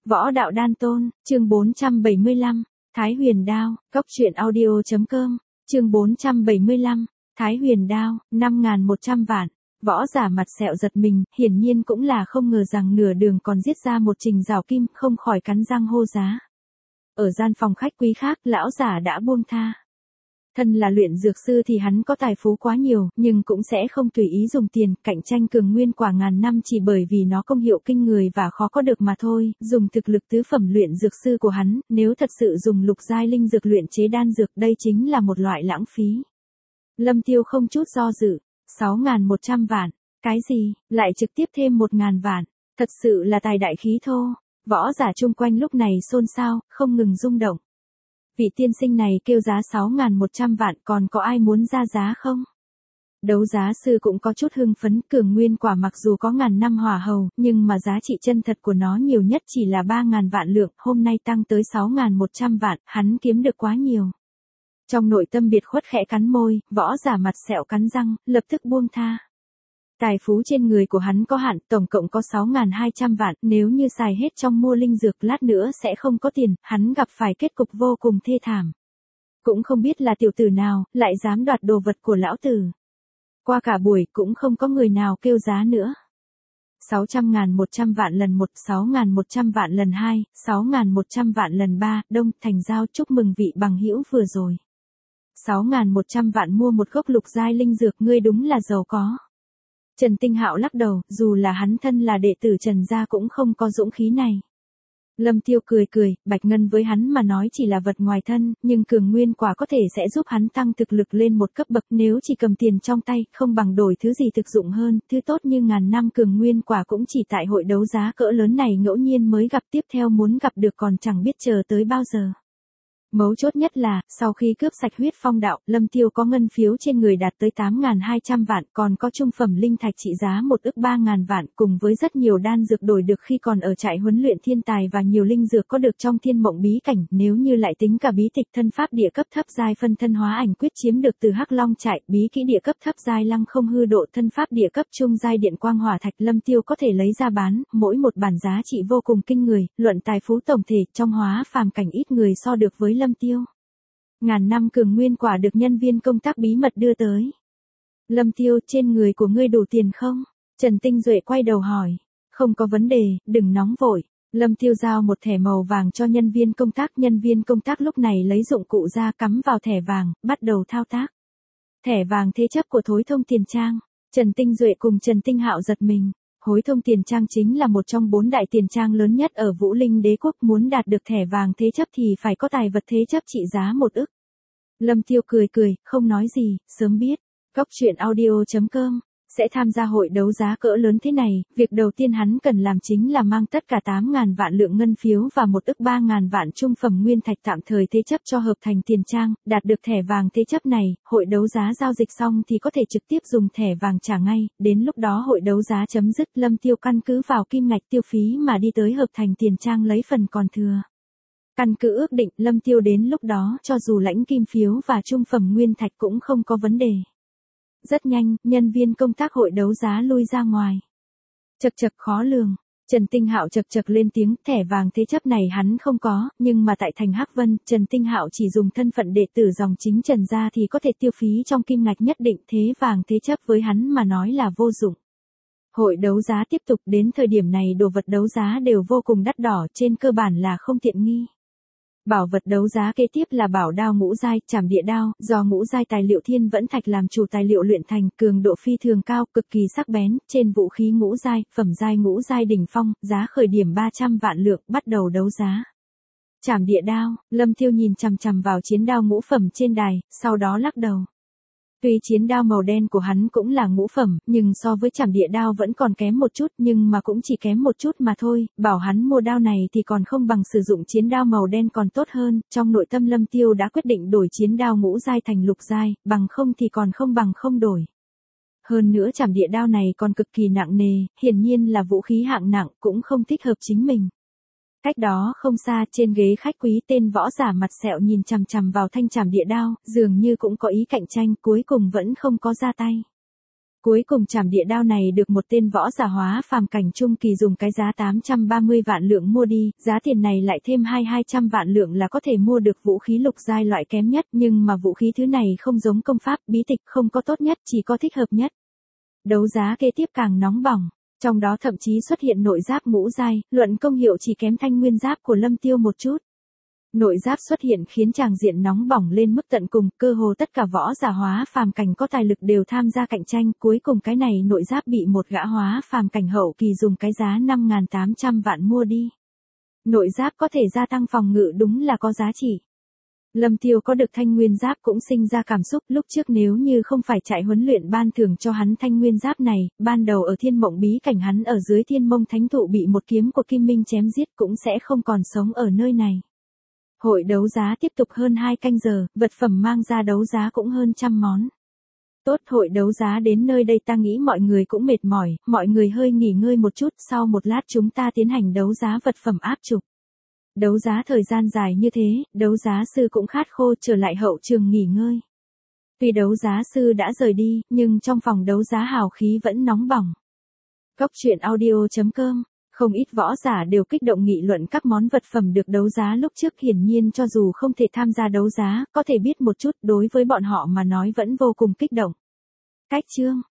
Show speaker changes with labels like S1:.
S1: Võ đạo đan tôn, chương 475, Thái Huyền Đao, Cốc truyện audio.com, chương 475, Thái Huyền Đao, 5.100 vạn. Võ giả mặt sẹo giật mình, hiển nhiên cũng là không ngờ rằng nửa đường còn giết ra một trình rào kim, không khỏi cắn răng hô giá. Ở gian phòng khách quý khác, lão giả đã buông tha. Thân là luyện dược sư thì hắn có tài phú quá nhiều, nhưng cũng sẽ không tùy ý dùng tiền, cạnh tranh cường nguyên quả ngàn năm chỉ bởi vì nó công hiệu kinh người và khó có được mà thôi. Dùng thực lực tứ phẩm luyện dược sư của hắn, nếu thật sự dùng lục giai linh dược luyện chế đan dược, đây chính là một loại lãng phí. Lâm Tiêu không chút do dự, 6.100 vạn, cái gì, lại trực tiếp thêm 1.000 vạn, thật sự là tài đại khí thô. Võ giả chung quanh lúc này xôn xao, không ngừng rung động. Vị tiên sinh này kêu giá 6.100 vạn, còn có ai muốn ra giá không? Đấu giá sư cũng có chút hưng phấn, cường nguyên quả mặc dù có ngàn năm hỏa hầu, nhưng mà giá trị chân thật của nó nhiều nhất chỉ là 3.000 vạn lượng, hôm nay tăng tới 6.100 vạn, hắn kiếm được quá nhiều. Trong nội tâm biệt khuất khẽ cắn môi, võ giả mặt sẹo cắn răng, lập tức buông tha. Tài phú trên người của hắn có hạn, tổng cộng có 6.200 vạn, nếu như xài hết trong mua linh dược lát nữa sẽ không có tiền, hắn gặp phải kết cục vô cùng thê thảm. Cũng không biết là tiểu tử nào, lại dám đoạt đồ vật của lão tử. Qua cả buổi cũng không có người nào kêu giá nữa. 600.100 vạn lần 1, 6.100 vạn lần 2, 6.100 vạn lần 3, Đông Thành Giao chúc mừng vị bằng hữu vừa rồi. 6.100 vạn mua một gốc lục giai linh dược, ngươi đúng là giàu có. Trần Tinh Hạo lắc đầu, dù là hắn thân là đệ tử Trần gia cũng không có dũng khí này. Lâm Tiêu cười cười, bạch ngân với hắn mà nói chỉ là vật ngoài thân, nhưng cường nguyên quả có thể sẽ giúp hắn tăng thực lực lên một cấp bậc, nếu chỉ cầm tiền trong tay, không bằng đổi thứ gì thực dụng hơn, thứ tốt như ngàn năm cường nguyên quả cũng chỉ tại hội đấu giá cỡ lớn này ngẫu nhiên mới gặp, tiếp theo muốn gặp được còn chẳng biết chờ tới bao giờ. Mấu chốt nhất là, sau khi cướp sạch huyết phong đạo, Lâm Tiêu có ngân phiếu trên người đạt tới 8.200 vạn, còn có trung phẩm linh thạch trị giá 1 ức 3.000 vạn, cùng với rất nhiều đan dược đổi được khi còn ở trại huấn luyện thiên tài và nhiều linh dược có được trong thiên mộng bí cảnh, nếu như lại tính cả bí tịch thân pháp địa cấp thấp giai phân thân hóa ảnh quyết chiếm được từ Hắc Long trại, bí kỹ địa cấp thấp giai lăng không hư độ thân pháp địa cấp trung giai điện quang hỏa thạch, Lâm Tiêu có thể lấy ra bán, mỗi một bản giá trị vô cùng kinh người, luận tài phú tổng thể, trong hóa phàm cảnh ít người so được với Lâm Tiêu. Ngàn năm cường nguyên quả được nhân viên công tác bí mật đưa tới. Lâm Tiêu, trên người của ngươi đủ tiền không? Trần Tinh Duệ quay đầu hỏi. Không có vấn đề, đừng nóng vội. Lâm Tiêu giao một thẻ màu vàng cho nhân viên công tác lúc này lấy dụng cụ ra cắm vào thẻ vàng, bắt đầu thao tác. Thẻ vàng thế chấp của Thối Thông Tiền Trang. Trần Tinh Duệ cùng Trần Tinh Hạo giật mình. Hối Thông Tiền Trang chính là một trong 4 đại tiền trang lớn nhất ở Vũ Linh Đế quốc, muốn đạt được thẻ vàng thế chấp thì phải có tài vật thế chấp trị giá 1 ức. Lâm Tiêu cười cười, không nói gì, sớm biết. Cốc truyện audio.com sẽ tham gia hội đấu giá cỡ lớn thế này, việc đầu tiên hắn cần làm chính là mang tất cả 8.000 vạn lượng ngân phiếu và 1 ức 3.000 vạn trung phẩm nguyên thạch tạm thời thế chấp cho hợp thành tiền trang, đạt được thẻ vàng thế chấp này, hội đấu giá giao dịch xong thì có thể trực tiếp dùng thẻ vàng trả ngay, đến lúc đó hội đấu giá chấm dứt, Lâm Tiêu căn cứ vào kim ngạch tiêu phí mà đi tới hợp thành tiền trang lấy phần còn thừa. Căn cứ ước định, Lâm Tiêu đến lúc đó cho dù lãnh kim phiếu và trung phẩm nguyên thạch cũng không có vấn đề. Rất nhanh, nhân viên công tác hội đấu giá lui ra ngoài. Chật chật khó lường. Trần Tinh Hạo chật chật lên tiếng, thẻ vàng thế chấp này hắn không có, nhưng mà tại thành Hắc Vân, Trần Tinh Hạo chỉ dùng thân phận đệ tử dòng chính Trần gia thì có thể tiêu phí trong kim ngạch nhất định, thế vàng thế chấp với hắn mà nói là vô dụng. Hội đấu giá tiếp tục, đến thời điểm này đồ vật đấu giá đều vô cùng đắt đỏ, trên cơ bản là không tiện nghi. Bảo vật đấu giá kế tiếp là bảo đao ngũ giai, trảm địa đao, do ngũ giai tài liệu thiên vẫn thạch làm chủ tài liệu luyện thành, cường độ phi thường cao, cực kỳ sắc bén, trên vũ khí ngũ giai, phẩm giai ngũ giai đỉnh phong, giá khởi điểm 300 vạn lượng, bắt đầu đấu giá. Trảm địa đao, Lâm Tiêu nhìn chằm chằm vào chiến đao ngũ phẩm trên đài, sau đó lắc đầu. Tuy chiến đao màu đen của hắn cũng là ngũ phẩm, nhưng so với trảm địa đao vẫn còn kém một chút, nhưng mà cũng chỉ kém một chút mà thôi, bảo hắn mua đao này thì còn không bằng sử dụng chiến đao màu đen còn tốt hơn, trong nội tâm Lâm Tiêu đã quyết định đổi chiến đao ngũ giai thành lục giai, bằng không thì còn không bằng không đổi. Hơn nữa trảm địa đao này còn cực kỳ nặng nề, hiển nhiên là vũ khí hạng nặng, cũng không thích hợp chính mình. Cách đó không xa, trên ghế khách quý, tên võ giả mặt sẹo nhìn chằm chằm vào thanh trảm địa đao, dường như cũng có ý cạnh tranh, cuối cùng vẫn không có ra tay. Cuối cùng trảm địa đao này được một tên võ giả hóa phàm cảnh trung kỳ dùng cái giá 830 vạn lượng mua đi, giá tiền này lại thêm 200 vạn lượng là có thể mua được vũ khí lục giai loại kém nhất, nhưng mà vũ khí thứ này không giống công pháp, bí tịch, không có tốt nhất, chỉ có thích hợp nhất. Đấu giá kế tiếp càng nóng bỏng, trong đó thậm chí xuất hiện nội giáp ngũ giai, luận công hiệu chỉ kém thanh nguyên giáp của Lâm Tiêu một chút. Nội giáp xuất hiện khiến tràng diện nóng bỏng lên mức tận cùng, cơ hồ tất cả võ giả hóa phàm cảnh có tài lực đều tham gia cạnh tranh, cuối cùng cái này nội giáp bị một gã hóa phàm cảnh hậu kỳ dùng cái giá 5.800 vạn mua đi. Nội giáp có thể gia tăng phòng ngự đúng là có giá trị. Lâm Tiêu có được thanh nguyên giáp cũng sinh ra cảm xúc, lúc trước nếu như không phải chạy huấn luyện ban thưởng cho hắn thanh nguyên giáp này, ban đầu ở thiên mộng bí cảnh hắn ở dưới thiên mông thánh thụ bị một kiếm của Kim Minh chém giết cũng sẽ không còn sống ở nơi này. Hội đấu giá tiếp tục hơn 2 canh giờ, vật phẩm mang ra đấu giá cũng hơn 100 món. Tốt, hội đấu giá đến nơi đây ta nghĩ mọi người cũng mệt mỏi, mọi người hơi nghỉ ngơi một chút, sau một lát chúng ta tiến hành đấu giá vật phẩm áp trục. Đấu giá thời gian dài như thế, đấu giá sư cũng khát khô trở lại hậu trường nghỉ ngơi. Tuy đấu giá sư đã rời đi, nhưng trong phòng đấu giá hào khí vẫn nóng bỏng. Cốc truyện audio.com. Không ít võ giả đều kích động nghị luận các món vật phẩm được đấu giá lúc trước, hiển nhiên cho dù không thể tham gia đấu giá, có thể biết một chút, đối với bọn họ mà nói vẫn vô cùng kích động. Cách chương